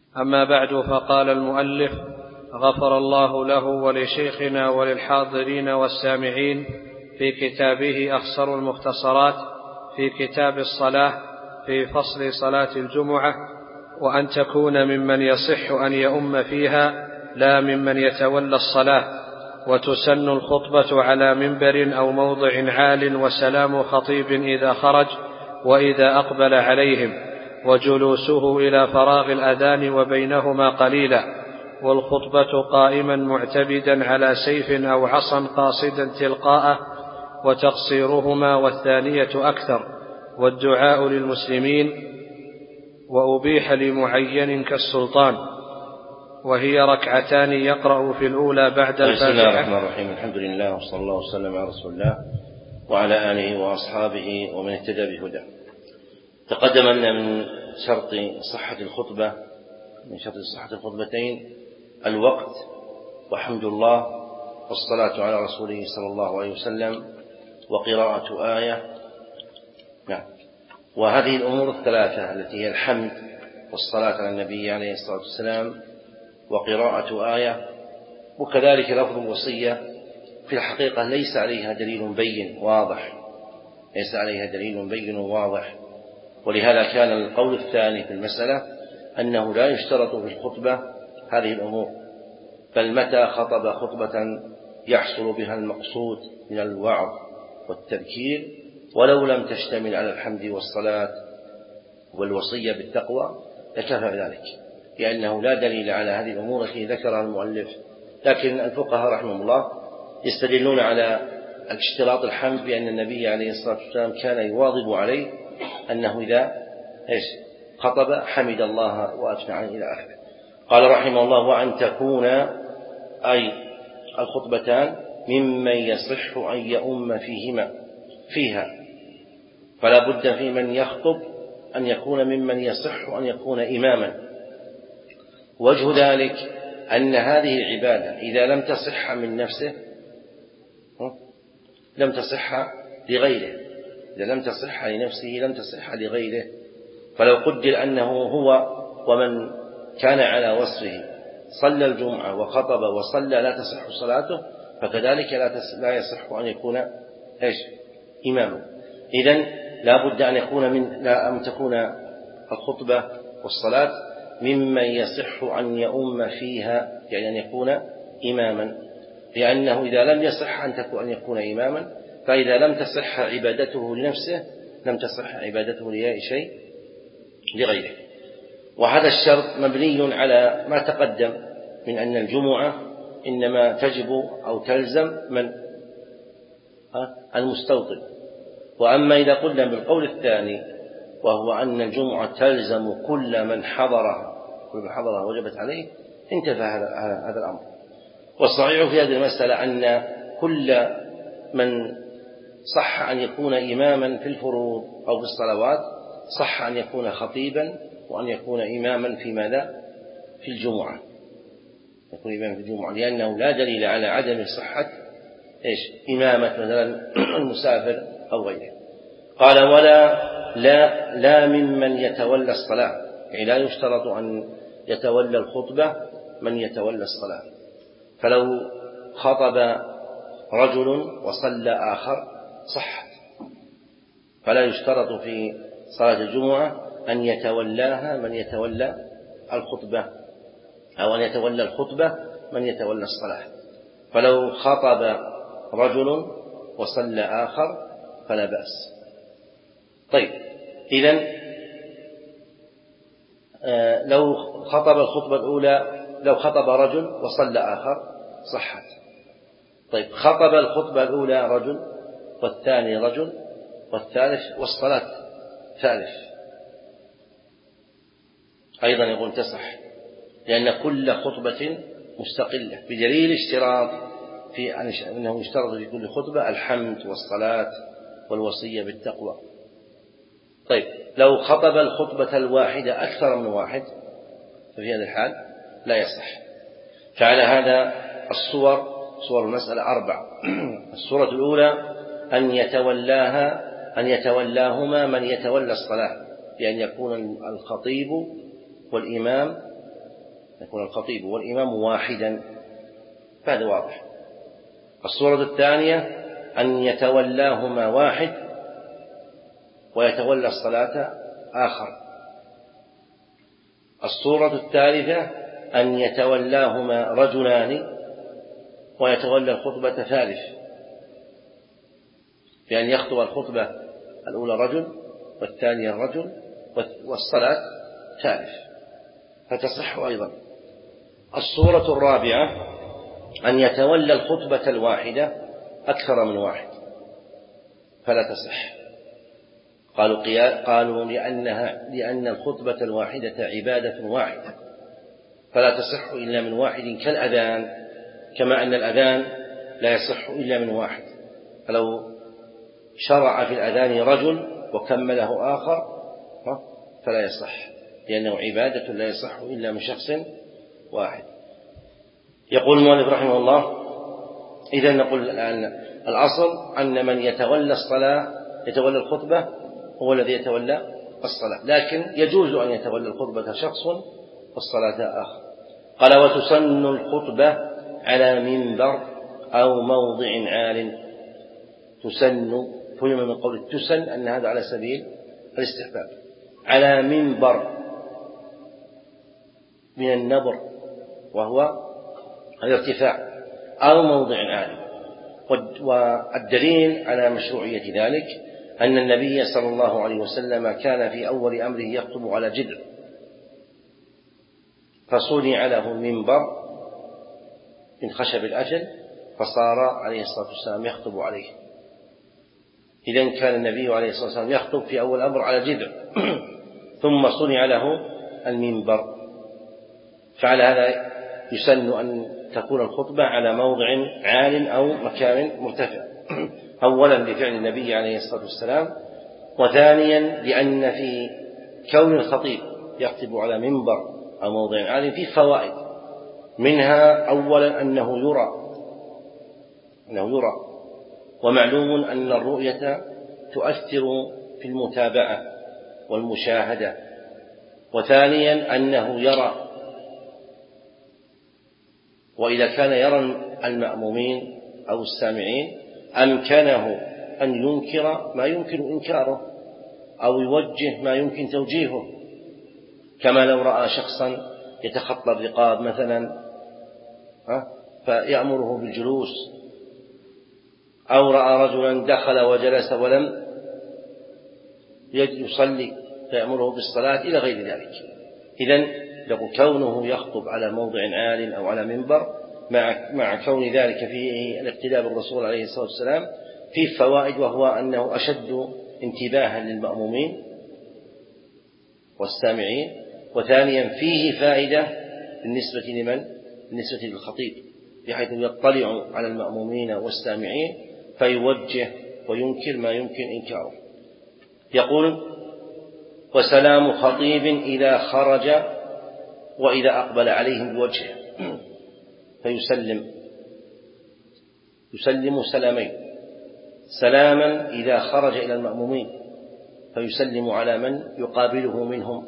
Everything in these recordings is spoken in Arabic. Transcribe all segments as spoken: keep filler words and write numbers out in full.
أما بعد، فقال المؤلف غفر الله له ولشيخنا وللحاضرين والسامعين في كتابه أخصر المختصرات في كتاب الصلاة في فصل صلاة الجمعة، وأن تكون ممن يصح أن يؤم فيها لا ممن يتولى الصلاة، وتسن الخطبة على منبر أو موضع عال، وسلام خطيب إذا خرج وإذا أقبل عليهم، وجلوسه إلى فراغ الأذان وبينهما قليلا، والخطبة قائما معتمدا على سيف أو عصا قاصدا تلقاءه، وتقصيرهما والثانية أكثر، والدعاء للمسلمين، وأبيح لمعين كالسلطان، وهي ركعتان يقرأ في الأولى بعد الفاتحة. بسم الله الرحمن الرحيم. الحمد لله وصلى الله وسلم على رسول الله وعلى آله وأصحابه ومن اهتدى بهداه. تقدم أن من شرط صحة الخطبة من شرط صحة الخطبتين الوقت وحمد الله والصلاة على رسوله صلى الله عليه وسلم وقراءة آية. نعم. وهذه الأمور الثلاثة التي هي الحمد والصلاة على النبي عليه الصلاة والسلام وقراءة آية وكذلك لفظ الوصية في الحقيقة ليس عليها دليل بين واضح ليس عليها دليل بين واضح ولهذا كان القول الثاني في المسألة أنه لا يشترط في الخطبة هذه الأمور، بل متى خطب خطبة يحصل بها المقصود من الوعظ والتذكير ولو لم تشتمل على الحمد والصلاة والوصية بالتقوى لكفى ذلك، لأنه لا دليل على هذه الأمور التي ذكرها المؤلف. لكن الفقهاء رحمه الله يستدلون على اشتراط الحمد بأن النبي عليه الصلاة والسلام كان يواظب عليه أنه إذا إيش خطب حمد الله وأثنى عليه إلى آخره. قال رحمه الله: وأن تكون أي الخطبتان ممن يصح أن يؤم فيهما فيها، فلا بد في من يخطب أن يكون ممن يصح أن يكون إماما. وجه ذلك أن هذه العبادة إذا لم تصح من نفسه لم تصح لغيره، إذا لم تصح لنفسه لم تصح لغيره. فلو قدر أنه هو ومن كان على وصفه صلى الجمعة وخطب وصلى لا تصح صلاته، فكذلك لا يصح أن يكون إيش إماما. إذن لا بد أن يكون من لا أن تكون الخطبة والصلاة ممن يصح أن يؤم فيها، يعني أن يكون إماما، لأنه إذا لم يصح أن تكون أن يكون إماما، فإذا لم تصح عبادته لنفسه لم تصح عبادته لأي شيء لغيره. وهذا الشرط مبني على ما تقدم من أن الجمعة إنما تجب أو تلزم من المستوطن. وأما إذا قلنا بالقول الثاني وهو أن الجمعة تلزم كل من حضرها كل من حضرها وجبت عليه، انتفى هذا الأمر. والصحيح في هذه المسألة أن كل من صح أن يكون إماما في الفروض أو في الصلوات صح أن يكون خطيبا وأن يكون إماما في ماذا؟ في الجمعة، يكون إماما في الجمعة، لأنه لا دليل على عدم صحة إيش إمامة مثلا المسافر أو غيره. قال: ولا لا لا ممن يتولى الصلاة، يعني لا يشترط أن يتولى الخطبة من يتولى الصلاة. فلو خطب رجل وصلى آخر صح، فلا يشترط في صلاة الجمعة أن يتولاها من يتولى الخطبة أو أن يتولى الخطبة من يتولى الصلاة. فلو خطب رجل وصلى آخر فلا بأس. طيب، إذن آه لو خطب الخطبة الأولى لو خطب رجل وصلى آخر صحت. طيب، خطب الخطبة الأولى رجل والثاني رجل والثالث والصلاة ثالث أيضا يقول تصح، لأن كل خطبة مستقلة، بدليل اشتراط في أنه يشترط في كل خطبة الحمد والصلاة والوصية بالتقوى. طيب، لو خطب الخطبة الواحدة أكثر من واحد ففي هذا الحال لا يصح. فعلى هذا الصور صور المسألة أربع. الصورة الأولى أن يتولاها أن يتولاهما من يتولى الصلاة، بأن يكون الخطيب والإمام يكون الخطيب والإمام واحدا، هذا واضح. الصورة الثانية أن يتولاهما واحد ويتولى الصلاة آخر. الصورة الثالثة أن يتولاهما رجلان ويتولى الخطبة ثالث، بأن يخطب الخطبة الأولى رجل والثانية رجل والصلاة ثالث، فتصح أيضا. الصورة الرابعة أن يتولى الخطبة الواحدة أكثر من واحد، فلا تصح. قالوا قالوا لأنها لأن الخطبة الواحدة عبادة واحدة، فلا تصح إلا من واحد كالأذان، كما أن الأذان لا يصح إلا من واحد، فلو شرع في الأذان رجل وكمله آخر فلا يصح، لأنه عبادة لا يصح إلا من شخص واحد. يقول المؤلف رحمه الله: إذا نقول الآن الأصل أن من يتولى الصلاة يتولى الخطبة هو الذي يتولى الصلاة، لكن يجوز أن يتولى الخطبة شخص والصلاة آخر. قال: وتسن الخطبة على منبر أو موضع عال. تسن، فهم من قول تسن أن هذا على سبيل الاستحباب. على منبر من النبر وهو الارتفاع، أو موضع عال. والدليل على مشروعية ذلك أن النبي صلى الله عليه وسلم كان في أول أمره يخطب على جدر، فصنع له منبر من خشب الأجل فصار عليه الصلاة والسلام يخطب عليه. إذن كان النبي عليه الصلاة والسلام يخطب في أول أمر على جدر ثم صنع له المنبر. فعلى هذا يسن أن تكون الخطبة على موضع عال أو مكان مرتفع، أولا لفعل النبي عليه الصلاة والسلام، وثانيا لأن في كون الخطيب يخطب على منبر أو موضع عال فيه فوائد، منها أولا أنه يرى أنه يرى ومعلوم أن الرؤية تؤثر في المتابعة والمشاهدة. وثانيا أنه يرى، وإذا كان يرى المأمومين أو السامعين أمكنه أن ينكر ما يمكن إنكاره أو يوجه ما يمكن توجيهه، كما لو رأى شخصا يتخطى الرقاب مثلا فيأمره بالجلوس، أو رأى رجلا دخل وجلس ولم يصلي فيأمره بالصلاة إلى غير ذلك. إذن لو كونه يخطب على موضع عال أو على منبر مع, مع كون ذلك فيه الاقتداء بالرسول عليه الصلاة والسلام فيه فوائد، وهو أنه أشد انتباها للمأمومين والسامعين، وثانيا فيه فائدة بالنسبة لمن؟ بالنسبة للخطيب، بحيث يطلع على المأمومين والسامعين فيوجه وينكر ما يمكن إنكاره. يقول: وسلام خطيب إذا خرج وإذا أقبل عليهم بوجهه، فيسلم يسلم سلامين: سلاما إذا خرج إلى المأمومين فيسلم على من يقابله منهم،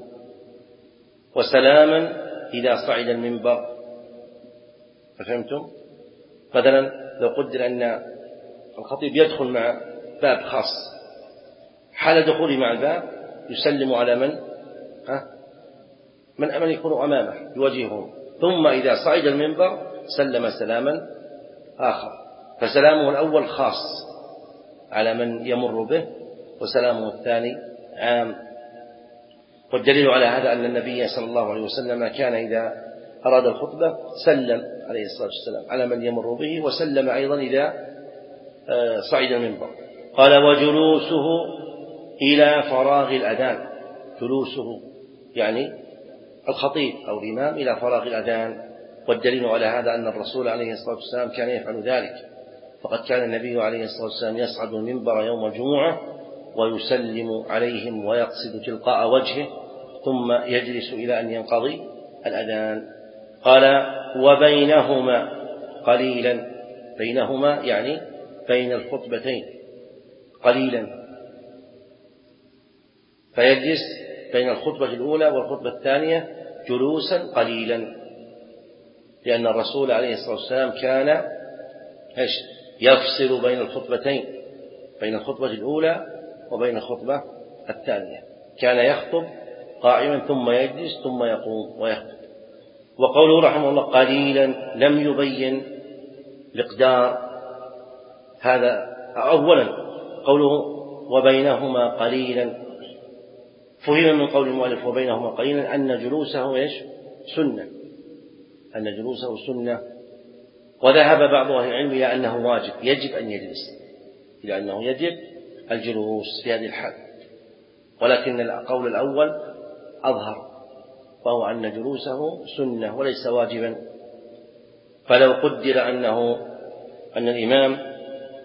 وسلاما إذا صعد المنبر. ففهمتم؟ مثلا لو قدر أن الخطيب يدخل مع باب خاص، حال دخوله مع الباب يسلم على من ها من أمن يكون أمامه يواجهه، ثم إذا صعد المنبر سلم سلاما آخر، فسلامه الأول خاص على من يمر به، وسلامه الثاني عام. والدليل على هذا أن النبي صلى الله عليه وسلم كان إذا أراد الخطبة سلم عليه الصلاة والسلام على من يمر به، وسلم أيضا إذا صعد المنبر. قال: وجلوسه إلى فراغ الأذان. جلوسه يعني الخطيب أو الإمام إلى فراغ الأذان. والدليل على هذا أن الرسول عليه الصلاة والسلام كان يفعل ذلك، فقد كان النبي عليه الصلاة والسلام يصعد المنبر يوم الجمعة ويسلم عليهم ويقصد تلقاء وجهه ثم يجلس إلى أن ينقضي الأذان. قال: وبينهما قليلا. بينهما يعني بين الخطبتين قليلا، فيجلس بين الخطبة الأولى والخطبة الثانية جلوسا قليلا، لأن الرسول عليه الصلاة والسلام كان إيش يفصل بين الخطبتين، بين الخطبة الأولى وبين الخطبة الثانية، كان يخطب قائما ثم يجلس ثم يقوم ويخطب. وقوله رحمه الله قليلا لم يبين مقدار هذا. أولا قوله وبينهما قليلا، فهم من قول المؤلف وبينهما قليلا أن جلوسه إيش سنة، أن جلوسه سنة. وذهب بعض أهل العلم إلى أنه واجب، يجب أن يجلس، إلى أنه يجب الجلوس في هذه الحال، ولكن القول الأول أظهر، وهو أن جلوسه سنة وليس واجبا. فلو قدر أنه أن الإمام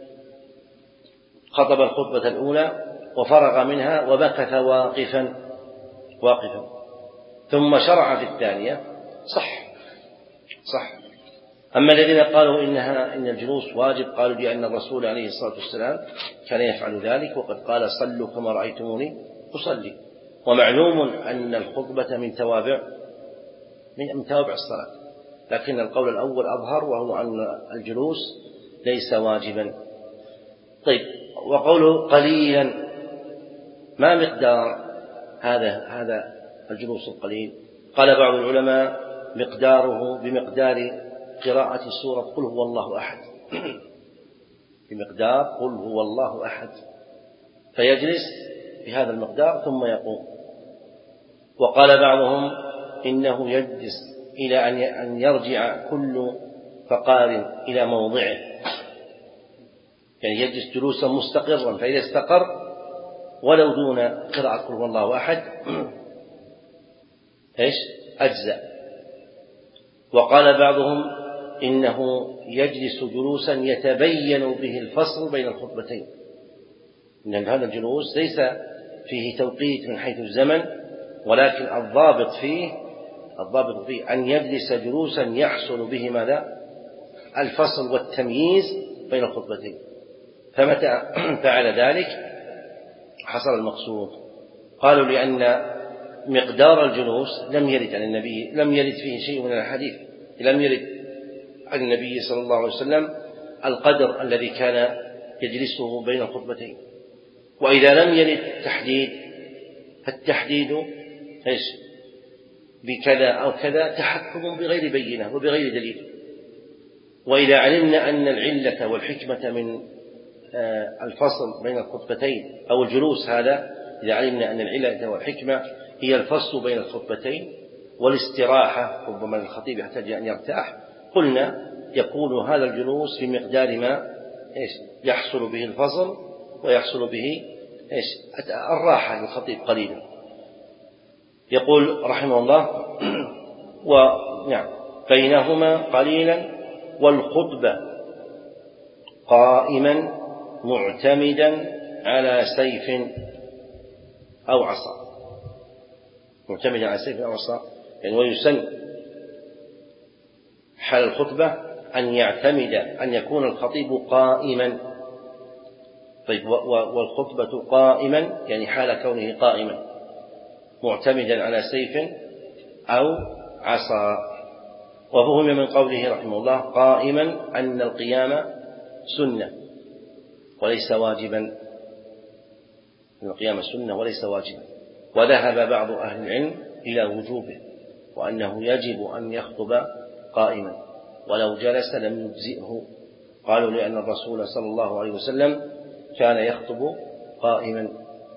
خطب الخطبة الأولى وفرغ منها ومكث واقفا واقفا ثم شرع في الثانية صح صح. أما الذين قالوا إنها إن الجلوس واجب قالوا لأن الرسول عليه الصلاة والسلام كان يفعل ذلك، وقد قال صلوا كما رأيتموني أصلي. ومعلوم أن الخطبة من توابع من توابع الصلاة، لكن القول الأول أظهر، وهو أن الجلوس ليس واجبا. طيب، وقوله قليلا ما مقدار هذا هذا الجلوس القليل؟ قال بعض العلماء مقداره بمقدار قراءة سورة قل هو الله أحد بمقدار قل هو الله أحد، فيجلس بهذا المقدار ثم يقوم. وقال بعضهم إنه يجلس إلى أن يرجع كل فقار إلى موضعه، يعني يجلس جلوسا مستقرا، فإذا استقر ولو دون قراءة قل هو الله أحد إيش أجزأ. وقال بعضهم إنه يجلس جلوسا يتبين به الفصل بين الخطبتين، إن هذا الجلوس ليس فيه توقيت من حيث الزمن، ولكن الضابط فيه الضابط فيه أن يجلس جلوسا يحصل به ماذا؟ الفصل والتمييز بين الخطبتين. فمتى فعل ذلك حصل المقصود. قالوا لأن مقدار الجلوس لم يرد عن النبي، لم يرد فيه شيء من الحديث، لم يرد عن النبي صلى الله عليه وسلم القدر الذي كان يجلسه بين الخطبتين. وإذا لم يرد تحديد، فالتحديد ايش بكذا أو كذا تحكم بغير بينة وبغير دليل. وإذا علمنا أن العلة والحكمة من الفصل بين الخطبتين أو الجلوس هذا، إذا علمنا أن العلة والحكمة هي الفصل بين الخطبتين والاستراحة، ربما الخطيب يحتاج أن يرتاح، قلنا يكون هذا الجلوس في مقدار ما إيش يحصل به الفصل ويحصل به إيش الراحة للخطيب قليلا. يقول رحمه الله ونعم بينهما قليلا والخطبة قائما معتمدا على سيف أو عصا، معتمدا على سيف أو عصا يعني. ويسن حال الخطبة أن يعتمد أن يكون الخطيب قائما. طيب، والخطبة قائما يعني حال كونه قائما معتمدا على سيف أو عصا. وفهم من قوله رحمه الله قائما أن القيام سنة وليس واجبا، أن القيام سنة وليس واجبا. وذهب بعض أهل العلم إلى وجوبه، وأنه يجب أن يخطب قائما، ولو جلس لم يجزئه. قالوا لأن الرسول صلى الله عليه وسلم كان يخطب قائما،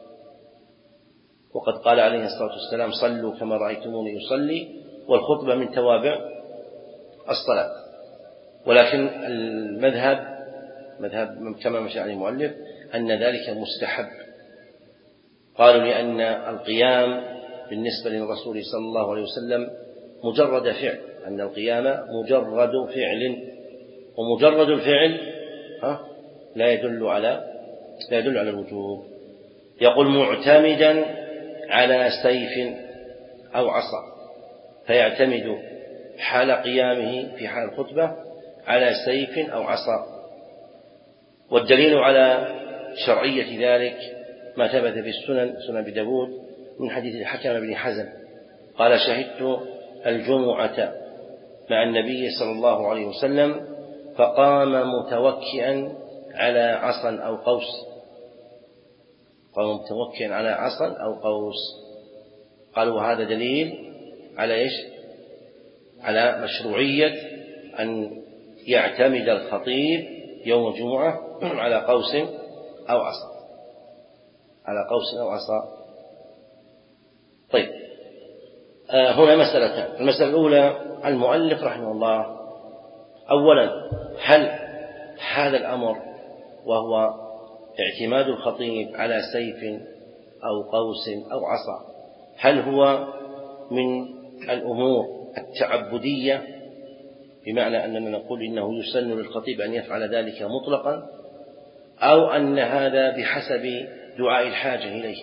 وقد قال عليه الصلاة والسلام صلوا كما رأيتموني يصلي، والخطبة من توابع الصلاة. ولكن المذهب مذهب كما مشى عليه المؤلف أن ذلك مستحب. قالوا لأن القيام بالنسبة للرسول صلى الله عليه وسلم مجرد فعل، أن القيام مجرد فعل، ومجرد الفعل لا يدل على لا يدل على الوجوب. يقول معتمدا على سيف أو عصا، فيعتمد حال قيامه في حال الخطبة على سيف أو عصا. والدليل على شرعية ذلك ما ثبت في السنن، سنن أبي داود من حديث الحكم بن حزم قال شهدت الجمعة مع النبي صلى الله عليه وسلم فقام متوكئا على عصا أو قوس، قام متوكئا على عصا أو قوس. قالوا هذا دليل على إيش؟ على مشروعية أن يعتمد الخطيب يوم الجمعة على قوس أو عصا، على قوس أو عصا. طيب، آه هنا مسألتان. المسألة الأولى، المؤلف رحمه الله أولا، هل هذا الأمر وهو اعتماد الخطيب على سيف أو قوس أو عصا، هل هو من الأمور التعبدية، بمعنى أننا نقول إنه يسن للخطيب أن يفعل ذلك مطلقا، أو أن هذا بحسب دعاء الحاجة إليه؟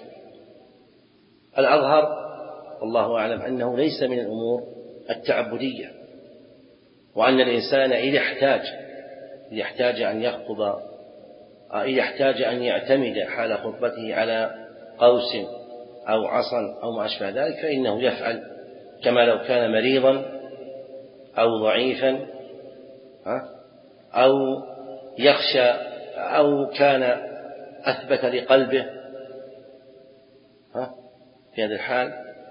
الأظهر والله أعلم أنه ليس من الأمور التعبدية، وأن الإنسان إذا احتاج إذا احتاج أن يخطب، إذا احتاج أن يعتمد حال خطبته على قوس أو عصا أو ما أشبه ذلك فإنه يفعل، كما لو كان مريضا أو ضعيفا أو يخشى أو كان أثبت لقلبه في هذا الحال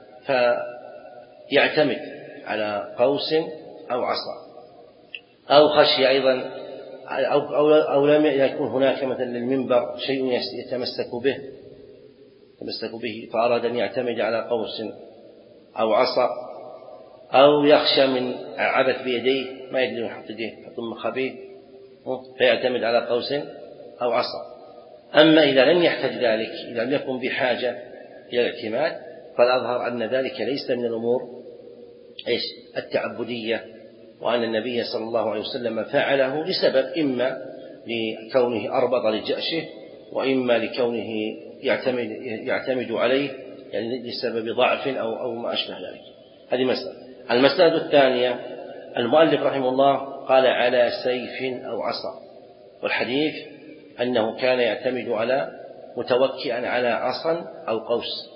فيعتمد على قوس أو عصا، أو خشي أيضا أو, أو, أو لم يكن هناك مثلا للمنبر شيء يتمسك به يتمسك به فأراد أن يعتمد على قوس أو عصا، أو يخشى من عبث بيديه ما يدري يحط يديه يحط مخابيه فيعتمد على قوس أو عصا. أما إذا لم يحتاج ذلك، إذا لم يكن بحاجة إلى الاعتماد، فالأظهر أن ذلك ليس من الأمور إيش؟ التعبدية، وأن النبي صلى الله عليه وسلم فعله لسبب، إما لكونه أربط لجأشه، وإما لكونه يعتمد, يعتمد عليه يعني لسبب ضعف أو, أو ما أشبه ذلك. هذه مسألة. المسألة الثانية، المؤلف رحمه الله قال على سيف أو عصا، والحديث أنه كان يعتمد على متوكئا على عصا أو قوس،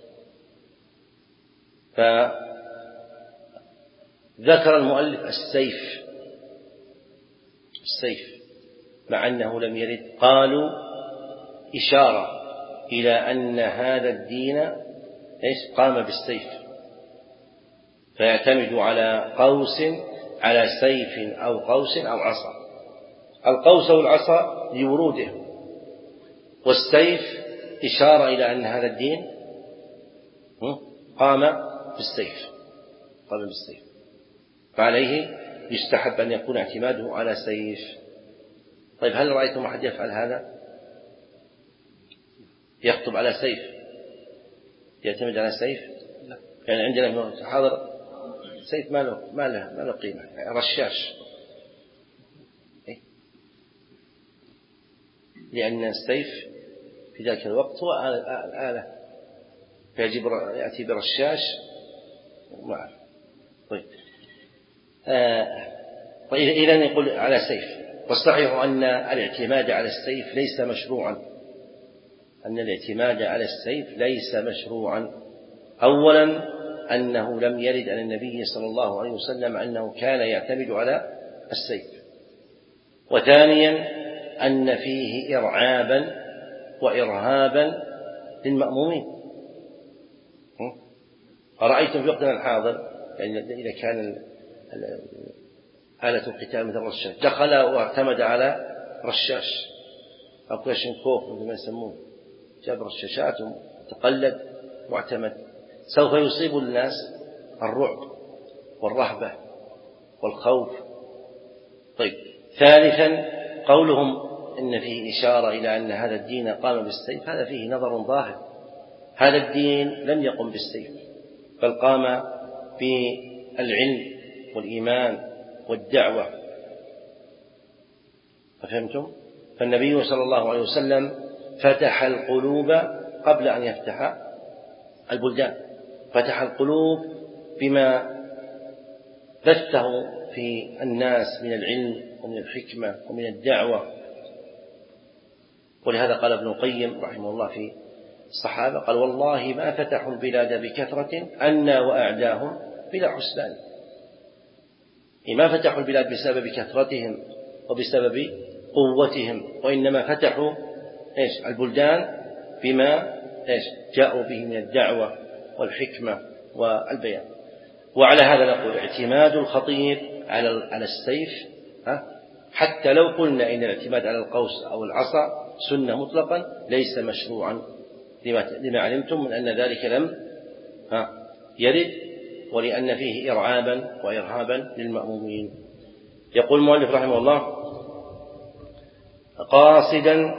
فذكر المؤلف السيف السيف مع أنه لم يرد، قالوا إشارة إلى أن هذا الدين إيش؟ قام بالسيف، فيعتمد على قوس على سيف أو قوس أو عصا. القوس والعصا لوروده، والسيف إشارة إلى أن هذا الدين قام بالسيف قام بالسيف فعليه يستحب أن يكون اعتماده على سيف. طيب، هل رأيتم أحد يفعل هذا؟ يخطب على سيف، يعتمد على سيف؟ لا. يعني عندنا حاضر سيف ما له ما له ما له قيمة، يعني رشاش، لأن السيف في ذلك الوقت هو آلة، فيجب يأتي برشاش معه. طيب، آه طيب إذا يقول على سيف، والصحيح أن الاعتماد على السيف ليس مشروعا، أن الاعتماد على السيف ليس مشروعا. أولا أنه لم يرد عن النبي صلى الله عليه وسلم أنه كان يعتمد على السيف، وثانيا أن فيه إرعابا وإرهابا للمأمومين. أرأيتم في وقتنا الحاضر يعني إذا كان آلة القتال مثل الرشاش دخل واعتمد على رشاش أو كلاشينكوف مثل ما يسمونه، جاب رشاشات وتقلد واعتمد، سوف يصيب الناس الرعب والرهبة والخوف. طيب، ثالثا قولهم إن فيه إشارة إلى أن هذا الدين قام بالسيف، هذا فيه نظر ظاهر، هذا الدين لم يقم بالسيف بل قام بالعلم والإيمان والدعوة. فهمتم؟ فالنبي صلى الله عليه وسلم فتح القلوب قبل أن يفتح البلدان، فتح القلوب بما بثه في الناس من العلم ومن الحكمة ومن الدعوة. ولهذا قال ابن القيم رحمه الله في الصحابة، قال والله ما فتحوا البلاد بكثرة أنا وأعداهم بلا حسبان. ما فتحوا البلاد بسبب كثرتهم وبسبب قوتهم، وإنما فتحوا إيش البلدان بما إيش جاءوا به من الدعوة والحكمة والبيان. وعلى هذا نقول اعتماد الخطيب على على السيف، حتى لو قلنا إن الاعتماد على القوس أو العصا سنة مطلقا ليس مشروعا لما علمتم من أن ذلك لم يرد، ولأن فيه إرعابا وإرهابا للمأمومين. يقول المؤلف رحمه الله قاصدا.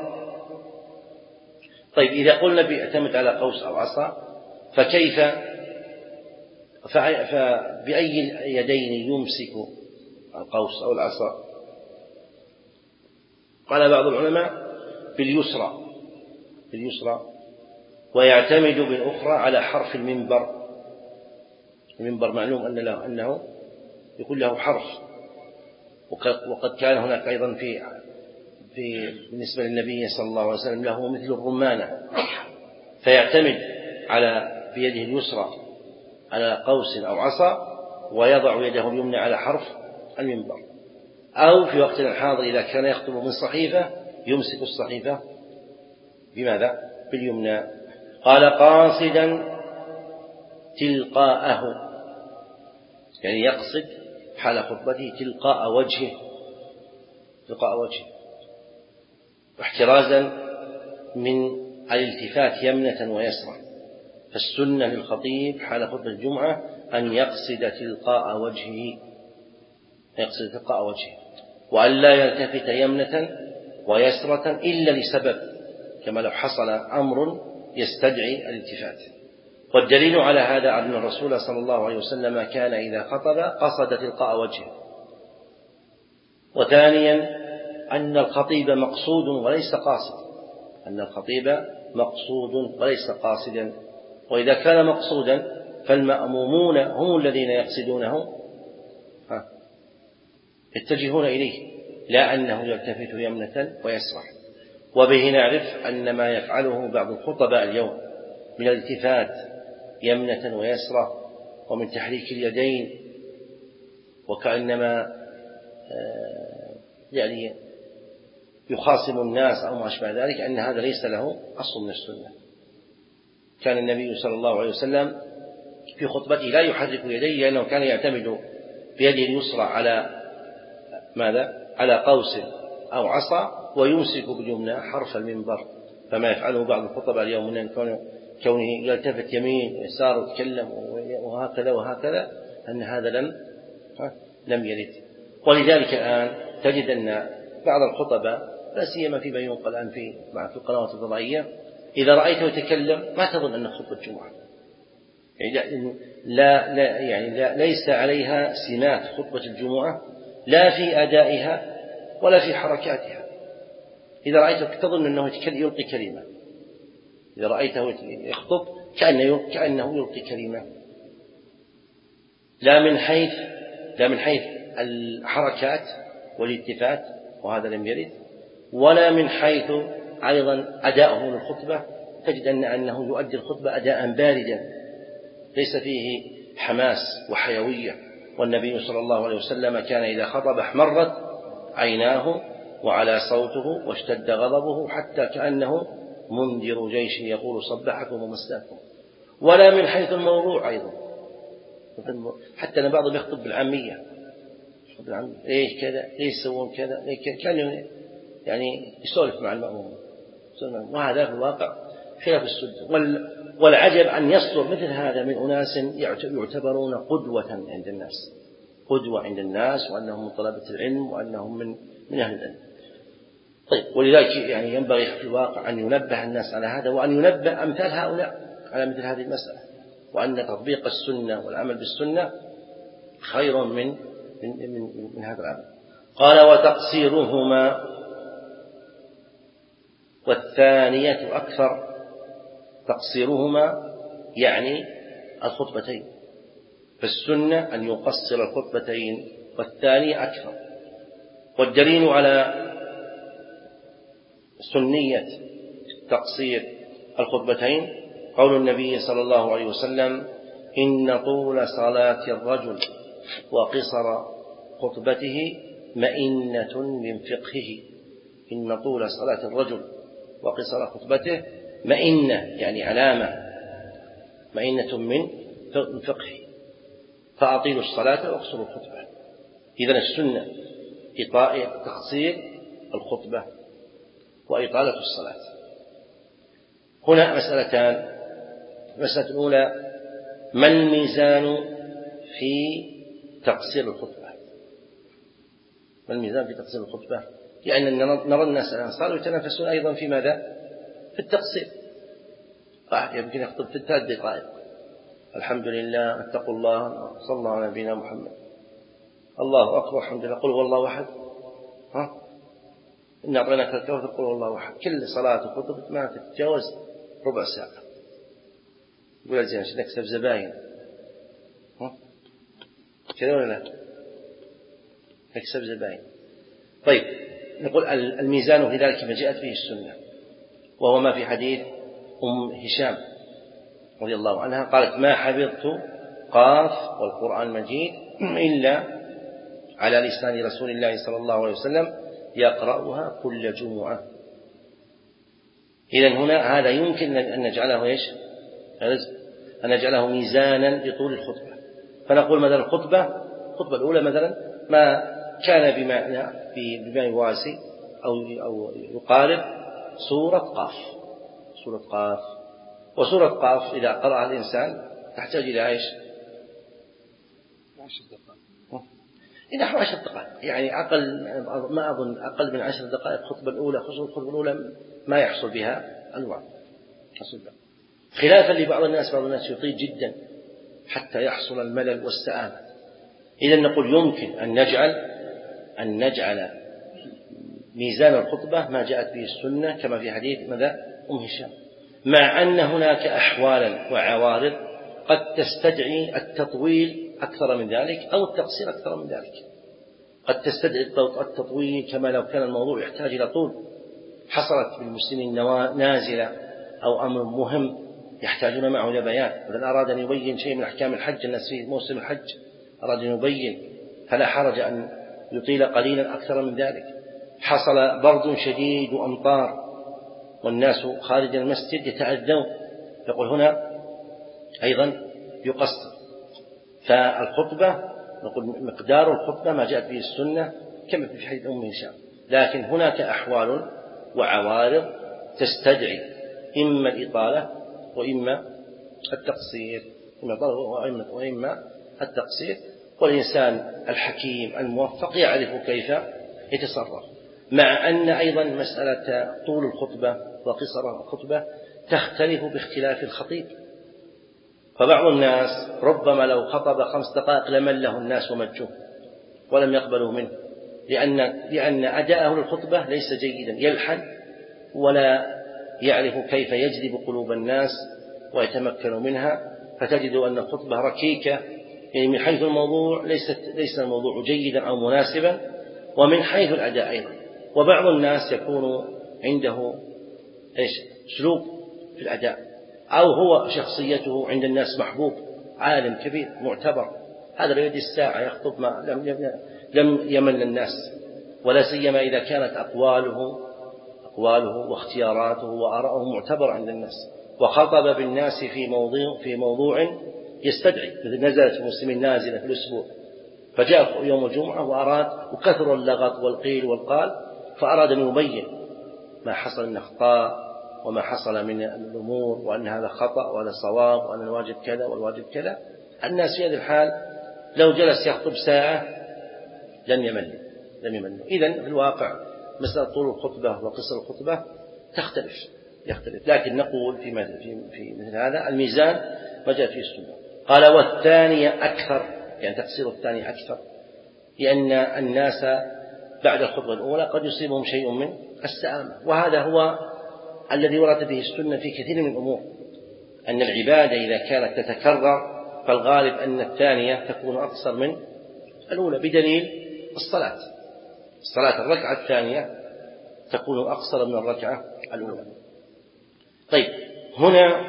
طيب إذا قلنا بيعتمد على قوس أو عصا فكيف فبأي يدين يمسك القوس أو العصا؟ قال بعض العلماء باليسرى باليسرى ويعتمد بالأخرى على حرف المنبر. المنبر معلوم أن له أنه يكون له حرف، وقد كان هناك أيضا في في بالنسبة للنبي صلى الله عليه وسلم له مثل الرمانة، فيعتمد على بيده اليسرى على قوس أو عصا ويضع يده اليمنى على حرف المنبر. أو في وقتنا الحاضر إذا كان يخطب من صحيفة يمسك الصحيفة بماذا؟ باليمنى. قال قاصدا تلقاءه، يعني يقصد حال خطبته تلقاء وجهه تلقاء وجهه واحترازا من الالتفات يمنة ويسرى. فالسنة للخطيب حال خطبة الجمعة أن يقصد تلقاء وجهه يقصد تلقاء وجهه وأن لا يلتفت يمنة ويسرة إلا لسبب، كما لو حصل أمر يستدعي الالتفات. والدليل على هذا أن الرسول صلى الله عليه وسلم كان إذا خطب قصد تلقاء وجهه. وثانيا أن الخطيب مقصود وليس قاصد أن الخطيب مقصود وليس قاصدا. وإذا كان مقصودا فالمأمومون هم الذين يقصدونه يتجهون إليه، لا أنه يلتفت يمنة ويسرع. وبه نعرف أن ما يفعله بعض الخطباء اليوم من الالتفات يمنة ويسرى ومن تحريك اليدين وكأنما يعني يخاصم الناس أو ما أشبه ذلك، أن هذا ليس له أصل من السنة. كان النبي صلى الله عليه وسلم في خطبته لا يحرك يديه، لأنه كان يعتمد بيده اليسرى على ماذا؟ على قوس أو عصا، ويمسك باليمنى حرف المنبر. فما يفعله بعض الخطباء اليوم من كونه يلتفت يمين ويسار ويتكلم وهكذا وهكذا، أن هذا لم لم يرد. ولذلك الآن تجد أن بعض الخطباء لا سيما فيما ينقل الآن في مع في القنوات الفضائية إذا رأيته يتكلم ما تظن أنه خطبة جمعة، يعني لا لا يعني لا ليس عليها سمات خطبة الجمعة لا في أدائها ولا في حركاتها. إذا رأيته تظن أنه يلقي كلمة، إذا رأيته يخطب كأنه كأنه يلقي كلمة، لا من حيث لا من حيث الحركات والالتفات، وهذا لم يرد، ولا من حيث أيضا أداؤه للخطبة. تجد أن أنه يؤدي الخطبة أداء باردا ليس فيه حماس وحيوية. والنبي صلى الله عليه وسلم كان إذا خطب احمرت عيناه وعلى صوته واشتد غضبه حتى كأنه منذر جيش يقول صبحكم ومساكم. ولا من حيث الموضوع أيضا، حتى أن بعضهم يخطب بالعامية، ليش كذا ليش يسوون كذا، كان يعني يسولف مع المأموم، وهذا في الواقع خلاف السنة. والعجب أن يصدر مثل هذا من أناس يعتبرون قدوة عند الناس، قدوة عند الناس، وأنهم من طلبة العلم وأنهم من من أهل العلم. طيب، ولذلك يعني ينبغي في الواقع أن ينبه الناس على هذا، وأن ينبه أمثال هؤلاء على مثل هذه المسألة، وأن تطبيق السنة والعمل بالسنة خير من من من, من هذا العمل. قال وتقصيرهما والثانية أكثر. تقصيرهما يعني الخطبتين، فالسنة أن يقصر الخطبتين، والثانية أكثر. والدليل على سنية تقصير الخطبتين قول النبي صلى الله عليه وسلم إن طول صلاة الرجل وقصر خطبته مئنة من فقهه، إن طول صلاة الرجل وقصر خطبته مئنة يعني علامة، مئنة من فقهه، فأطيلوا الصلاة واقصروا الخطبة. إذن السنة تقصير الخطبة وإطالة الصلاة. هنا مسألتان. المسألة الأولى: ما الميزان في تقصير الخطبة؟ ما الميزان في تقصير الخطبة؟ لأن يعني نرى الناس الآن صاروا يتنافسون أيضا في ماذا؟ في التقصير. واحد يمكن يخطب في ثلاث دقائق: الحمد لله، اتقوا الله، صلى الله على نبينا محمد، الله أكبر، الحمد لله، قل هو الله أحد، ها إن أعطيناك الكوثر، قل هو الله أحد. كل صلاة وخطبة ما تتجاوز ربع ساعة. يقول زين عشان نكسب زباين، ها كذا ولا لا؟ نكسب زباين. طيب، نقول الميزان في ذلك ما جاءت به السنة، وهو ما في حديث أم هشام رضي الله عنها قالت: ما حفظت قاف والقرآن المجيد إلا على لسان رسول الله صلى الله عليه وسلم يقرأها كل جمعة. إذن هنا هذا يمكن أن نجعله إيش؟ أن نجعله ميزانا لطول الخطبة. فنقول مثلا الخطبة الخطبة الأولى مثلا ما كان بما بما يواسي أو أو يقارب سورة قاف، سورة قاف. وسورة قاف إذا قرأ الإنسان تحتاج إلى إيش؟ عشر دقائق. إلى عشر دقائق، يعني أقل، ما أظن أقل من عشر دقائق. الخطبة الأولى خصوصا الخطبة الأولى ما يحصل بها الوعظ، خلافا لبعض الناس. بعض الناس يطيل جدا حتى يحصل الملل والسآمة. إذا نقول يمكن أن نجعل أن نجعل ميزان الخطبة ما جاءت به السنة كما في حديث ماذا؟ أم هشام، مع أن هناك أحوالا وعوارض قد تستدعي التطويل أكثر من ذلك أو التقصير أكثر من ذلك. قد تستدعي التطويل كما لو كان الموضوع يحتاج إلى طول، حصلت بالمسلمين نازلة أو أمر مهم يحتاجون معه إلى بيان، مثلا أراد أن يبين شيء من أحكام الحج، الناس في موسم الحج أراد أن يبين، فلا حرج أن يطيل قليلا أكثر من ذلك. حصل برد شديد وأمطار والناس خارج المسجد يتأذون، يقول هنا أيضا يقصر. فالخطبة نقول مقدار الخطبة ما جاءت به السنة كما في حديث أم هشام، لكن هناك أحوال وعوارض تستدعي إما الإطالة وإما التقصير، وإما التقصير. والإنسان الحكيم الموفق يعرف كيف يتصرف، مع أن أيضا مسألة طول الخطبة وقصر الخطبة تختلف باختلاف الخطيب. فبعض الناس ربما لو خطب خمس دقائق لمله الناس ومجوه ولم يقبلوا منه، لأن لأن أداءه للخطبة ليس جيدا، يلحن ولا يعرف كيف يجذب قلوب الناس ويتمكن منها، فتجد أن الخطبة ركيكة، يعني من حيث الموضوع ليست ليس الموضوع جيدا أو مناسبا، ومن حيث الأداء أيضا. وبعض الناس يكون عنده إيش سلوك في الأداء، أو هو شخصيته عند الناس محبوب، عالم كبير معتبر، هذا بيد الساعة يخطب ما لم لم يمل الناس، ولا سيما إذا كانت أقواله أقواله واختياراته وآراءه معتبر عند الناس، وخطب بالناس في موضوع في موضوع يستدعي، مثل نزلت المسلمين نازلة في الأسبوع، فجاء يوم الجمعة وأراد وكثر اللغط والقيل والقال، فأراد أن يبين ما حصل من أخطاء وما حصل من الأمور، وأن هذا خطأ وهذا صواب وأن الواجب كذا والواجب كذا. الناس في هذه الحال لو جلس يخطب ساعة لم يمل لم يمل. إذن في الواقع مسألة طول الخطبة وقصر الخطبة تختلف يختلف لكن نقول في مثل, في, في مثل هذا الميزان ما جاء فيه السنة. قال: والثانية أكثر، يعني تقصير الثانية أكثر، لأن الناس بعد الخطبة الأولى قد يصيبهم شيء من السآمة، وهذا هو الذي ورد به السنة في كثير من الأمور، أن العبادة إذا كانت تتكرر فالغالب أن الثانية تكون أقصر من الأولى، بدليل الصلاة الصلاة الركعة الثانية تكون أقصر من الركعة الأولى. طيب، هنا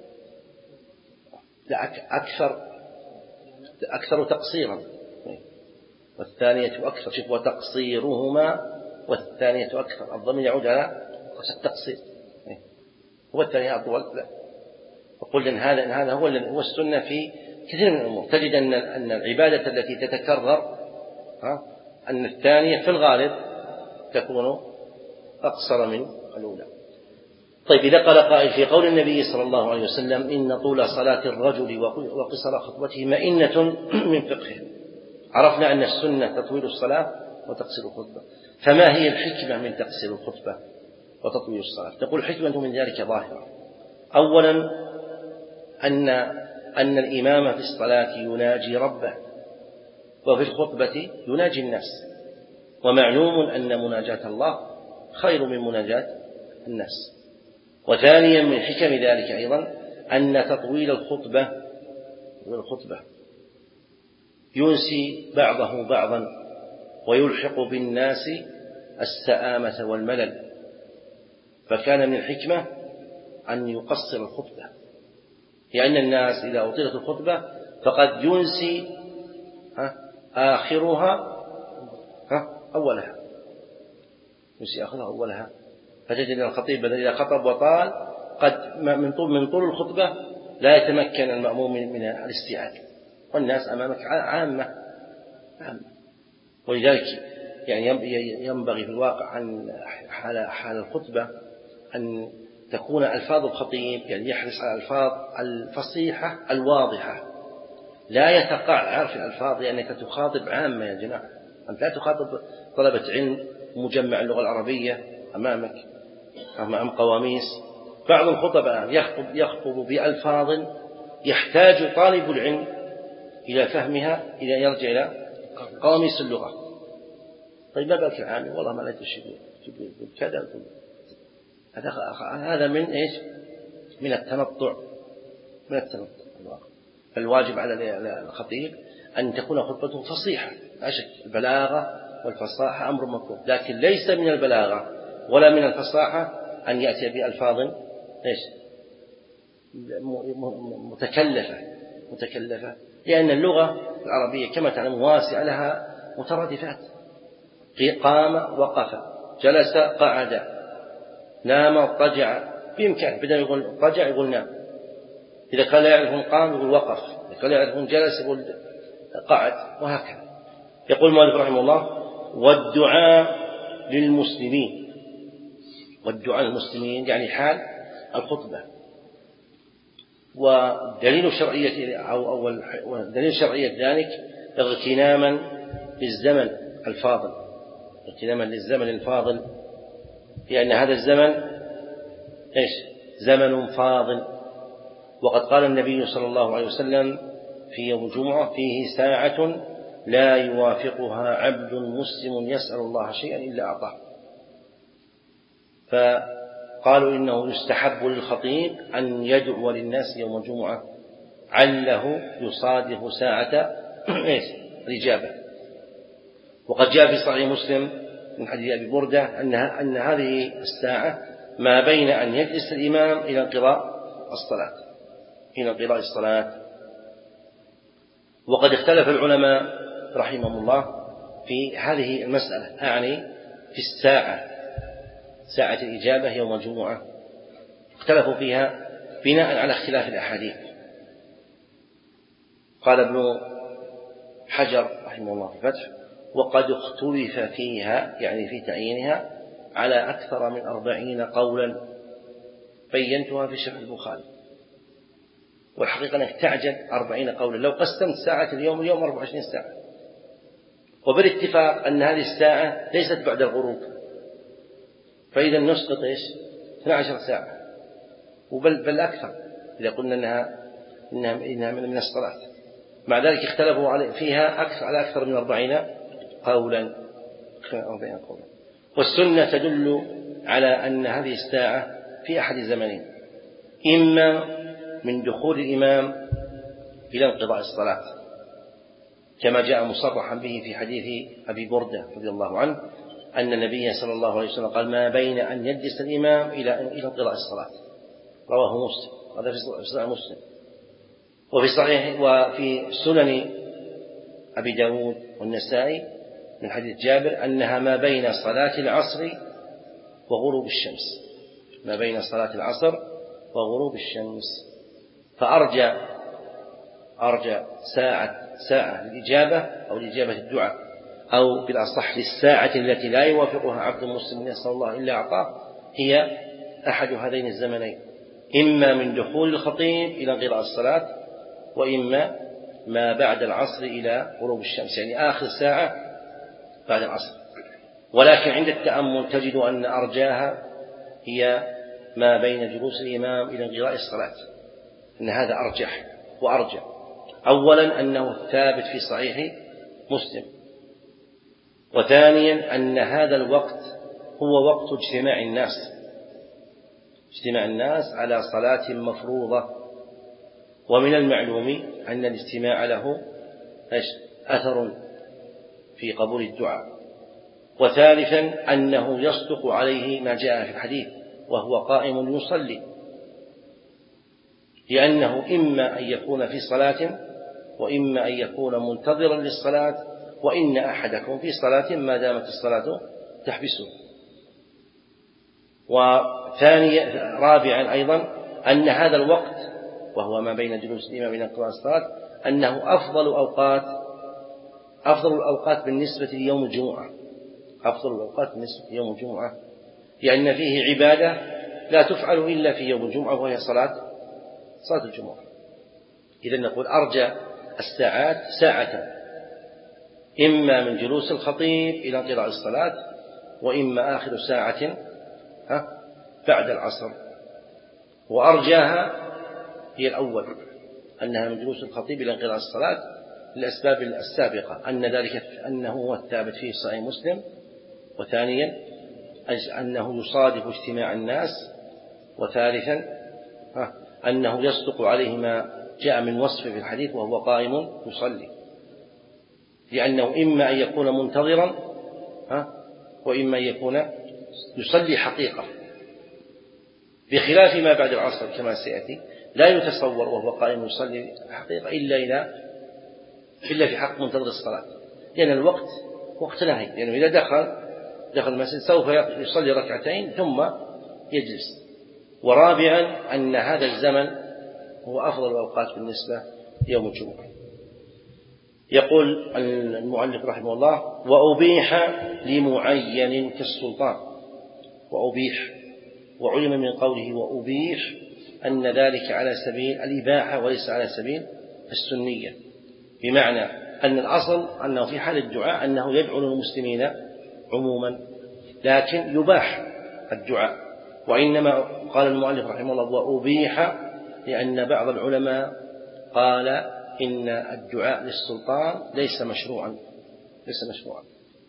أكثر أكثر تقصيرا والثانية أكثر. شوف وتقصيرهما والثانية أكثر، الضمير يعود على التقصير، هو الثانية أطول. لا، وقلنا إن هذا إن هذا هو هو السنة في كثير من الأمور. تجد أن أن العبادة التي تتكرر ها أن الثانية في الغالب تكون أقصر من الأولى. طيب، إذا قال قائل في قول النبي صلى الله عليه وسلم إن طول صلاة الرجل وقصر خطبته مئنة من فقهه، عرفنا أن السنة تطويل الصلاة وتقصير الخطبة، فما هي الحكمة من تقصير الخطبة وتطويل الصلاة؟ تقول الحكمة من ذلك ظاهرة. أولا أن أن الإمام في الصلاة يناجي ربه، وفي الخطبة يناجي الناس، ومعلوم أن مناجاة الله خير من مناجاة الناس. وثانيا من حكم ذلك أيضا أن تطويل الخطبة والخطبة ينسي بعضه بعضا ويلحق بالناس السآمة والملل، فكان من الحكمة أن يقصر الخطبة، لأن الناس إذا أطيلت الخطبة فقد ينسي آخرها أولها، ينسي آخرها أولها. فتجد الخطيب إذا خطب وطال قد من طول من طول الخطبة لا يتمكن المأموم من الاستيعاب، والناس أمامك عامة عامة. ولذلك يعني ينبغي في الواقع عن حال حال الخطبة أن تكون ألفاظ الخطيب يعني يحرص على الألفاظ الفصيحة الواضحة، لا يتقعر في الألفاظ، لأنك يعني تخاطب عامة يا جماعة، أنت لا تخاطب طلبة علم مجمع اللغة العربية أمامك أمام قواميس. بعض الخطباء يخطب يخطب بألفاظ يحتاج طالب العلم إلى فهمها إذا يرجع إلى قواميس اللغة. طيب ما بالك العامي والله ما لا تشبه كذا. هذا من إيش؟ من التنطع من التنطع فالواجب على الخطيب أن تكون خطبته فصيحة، أشد البلاغة والفصاحة أمر مطلوب، لكن ليس من البلاغة ولا من الفصاحة أن يأتي بألفاظ إيش؟ متكلفة متكلفة لأن اللغة العربية كما تعلم واسعة لها مترادفات. قام وقف، جلس قعد، نام اضطجع، بإمكان بدل يقول اضطجع يقول نام، إذا كان لا يعرفون قام يقول وقف، إذا كان لا يعرفون جلس يقول قعد، وهكذا. يقول المؤلف رحمه الله: والدعاء للمسلمين، والدعاء للمسلمين يعني حال الخطبة. ودليل شرعية أو أول دليل شرعية ذلك اغتناما للزمن الفاضل، اغتناما للزمن الفاضل، لأن هذا الزمن إيش؟ زمن فاضل. وقد قال النبي صلى الله عليه وسلم في يوم الجمعة: فيه ساعة لا يوافقها عبد مسلم يسأل الله شيئا إلا أعطاه. فقالوا إنه يستحب للخطيب أن يدعو للناس يوم الجمعة عله يصادف ساعة إيش؟ الإجابة. وقد جاء في صحيح مسلم من حديث أبي بردة أنها أن هذه الساعة ما بين أن يجلس الإمام إلى انقضاء الصلاة إلى انقضاء الصلاة. وقد اختلف العلماء رحمهم الله في هذه المسألة، أعني في الساعة ساعة الإجابة يوم الجمعة، اختلفوا فيها بناء على اختلاف الأحاديث. قال ابن حجر رحمه الله في الفتح: وقد اختلف فيها يعني في تعيينها على أكثر من أربعين قولا بينتها في شرح البخاري. والحقيقة أنك تعجب أربعين قولا، لو قسمت ساعة اليوم اليوم أربع وعشرين ساعة. وبالاتفاق أن هذه الساعة ليست بعد الغروب، فإذا نسقط إيش؟ اثنتا عشرة ساعة وبل بل أكثر إذا قلنا إنها إنها, إنها من الصلاة. مع ذلك اختلفوا فيها أكثر على أكثر من أربعين قولا أربعين قولا. والسنة تدل على أن هذه الساعة في أحد زمنين: إما من دخول الإمام إلى انقضاء الصلاة كما جاء مصرحا به في حديث أبي بردة رضي الله عنه أن النبي صلى الله عليه وسلم قال: ما بين أن يجلس الإمام إلى إلى انقضاء الصلاة. رواه مسلم، هذا في صحيح مسلم. وفي صحيح وفي سنن أبي داود والنسائي من حديث جابر أنها ما بين صلاة العصر وغروب الشمس، ما بين صلاة العصر وغروب الشمس. فأرجى أرجى ساعة ساعة للإجابة أو لإجابة الدعاء، أو بالأصح للساعة التي لا يوافقها عبد مسلم يسأل الله إلا أعطاه، هي أحد هذين الزمنين، إما من دخول الخطيب إلى انقضاء الصلاة، وإما ما بعد العصر إلى غروب الشمس، يعني آخر ساعة بعد العصر. ولكن عند التأمل تجد أن أرجاها هي ما بين جلوس الإمام إلى انقضاء الصلاة، أن هذا أرجح وأرجى. أولا أنه ثابت في صحيح مسلم، وثانيا أن هذا الوقت هو وقت اجتماع الناس اجتماع الناس على صلاة مفروضة، ومن المعلوم أن الاجتماع له أثر في قبول الدعاء. وثالثا أنه يصدق عليه ما جاء في الحديث وهو قائم يصلي، لأنه إما أن يكون في صلاة وإما أن يكون منتظرا للصلاة، وإن أحدكم في صلاة ما دامت الصلاة تحبسه. وثانيا رابعا أيضا أن هذا الوقت وهو ما بين جلوس الإمام إلى انقضاء الصلاة أنه أفضل أوقات أفضل الأوقات بالنسبة ليوم الجمعة أفضل الأوقات بالنسبة ليوم الجمعة لأن فيه عبادة لا تفعل إلا في يوم الجمعة، وهي صلاة صلاة الجمعة. إذن نقول أرجى الساعات ساعة، إما من جلوس الخطيب إلى انقضاء الصلاة، وإما آخر ساعة بعد العصر. وأرجاها هي الأول، أنها من جلوس الخطيب إلى انقضاء الصلاة للأسباب السابقة، أن ذلك أنه هو الثابت فيه صحيح مسلم، وثانيا أنه يصادف اجتماع الناس، وثالثا أنه يصدق عليه ما جاء من وصفه في الحديث وهو قائم يصلي، لأنه إما أن يكون منتظرا وإما أن يكون يصلي حقيقة، بخلاف ما بعد العصر كما سيأتي لا يتصور وهو قائم يصلي حقيقة إلا إلى إلا في حق منتظر الصلاة، لأن الوقت وقت نهي، لأنه إذا دخل دخل المسجد سوف يصلي ركعتين ثم يجلس. ورابعا أن هذا الزمن هو أفضل الأوقات بالنسبة ليوم الجمعة. يقول المؤلف رحمه الله: وأبيح لمعين كالسلطان. وأبيح، وعلم من قوله وأبيح أن ذلك على سبيل الإباحة وليس على سبيل السنية، بمعنى أن الأصل أنه في حال الدعاء أنه يدعو للمسلمين عموما، لكن يباح الدعاء. وإنما قال المؤلف رحمه الله وأبيح لأن بعض العلماء قال إن الدعاء للسلطان ليس مشروعا ليس مشروعا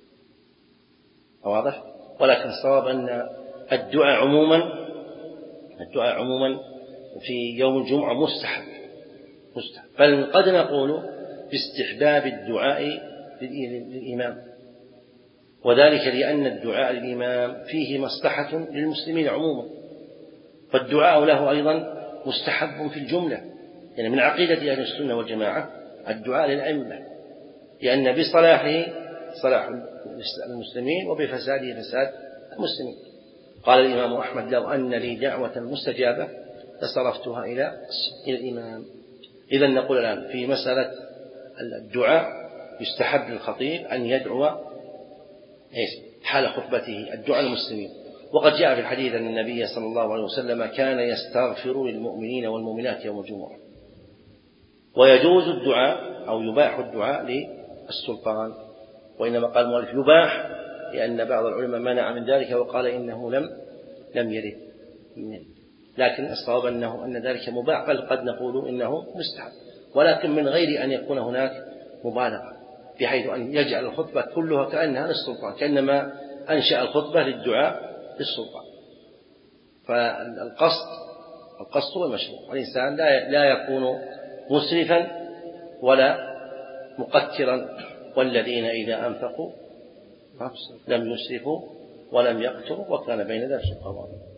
واضح؟ ولكن الصواب أن الدعاء عموما الدعاء عموما في يوم الجمعة مستحب مستحب بل قد نقول باستحباب الدعاء للإمام، وذلك لأن الدعاء للإمام فيه مصلحة للمسلمين عموما، فالدعاء له أيضا مستحب في الجملة، يعني من عقيدة أهل السنة والجماعة الدعاء للأئمة، لأن بصلاحه صلاح المسلمين وبفساده فساد المسلمين. قال الإمام أحمد: لو أن لي دعوة مستجابة لصرفتها إلى إلى الإمام. إذن نقول الآن في مسألة الدعاء يستحب للخطيب أن يدعو حال خطبته الدعاء للمسلمين، وقد جاء في الحديث أن النبي صلى الله عليه وسلم كان يستغفر للمؤمنين والمؤمنات يوم الجمعة. ويجوز الدعاء أو يباح الدعاء للسلطان، وإنما قال المؤلف يباح لأن بعض العلماء منع من ذلك وقال إنه لم لم يرد، لكن الصواب أنه أن ذلك مباح، بل قد نقول إنه مستحب، ولكن من غير أن يكون هناك مبالغة بحيث أن يجعل الخطبة كلها كأنها للسلطان، كأنما أنشأ الخطبة للدعاء للسلطان. فالقصد القصد هو المشروع، والإنسان لا لا يكون مسرفا ولا مقترا، والذين إذا أنفقوا لم يسرفوا ولم يقتروا وكان بين ذلك قواما.